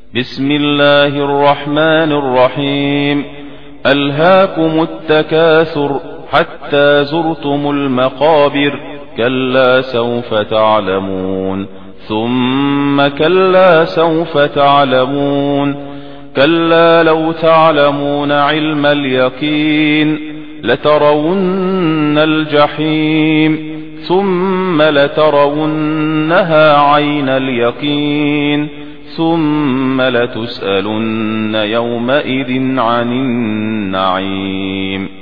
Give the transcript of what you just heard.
بسم الله الرحمن الرحيم. ألهاكم التكاثر حتى زرتم المقابر، كلا سوف تعلمون، ثم كلا سوف تعلمون، كلا لو تعلمون علم اليقين لترون الجحيم ثم لترونها عين اليقين ثم لتسألن يومئذ عن النعيم.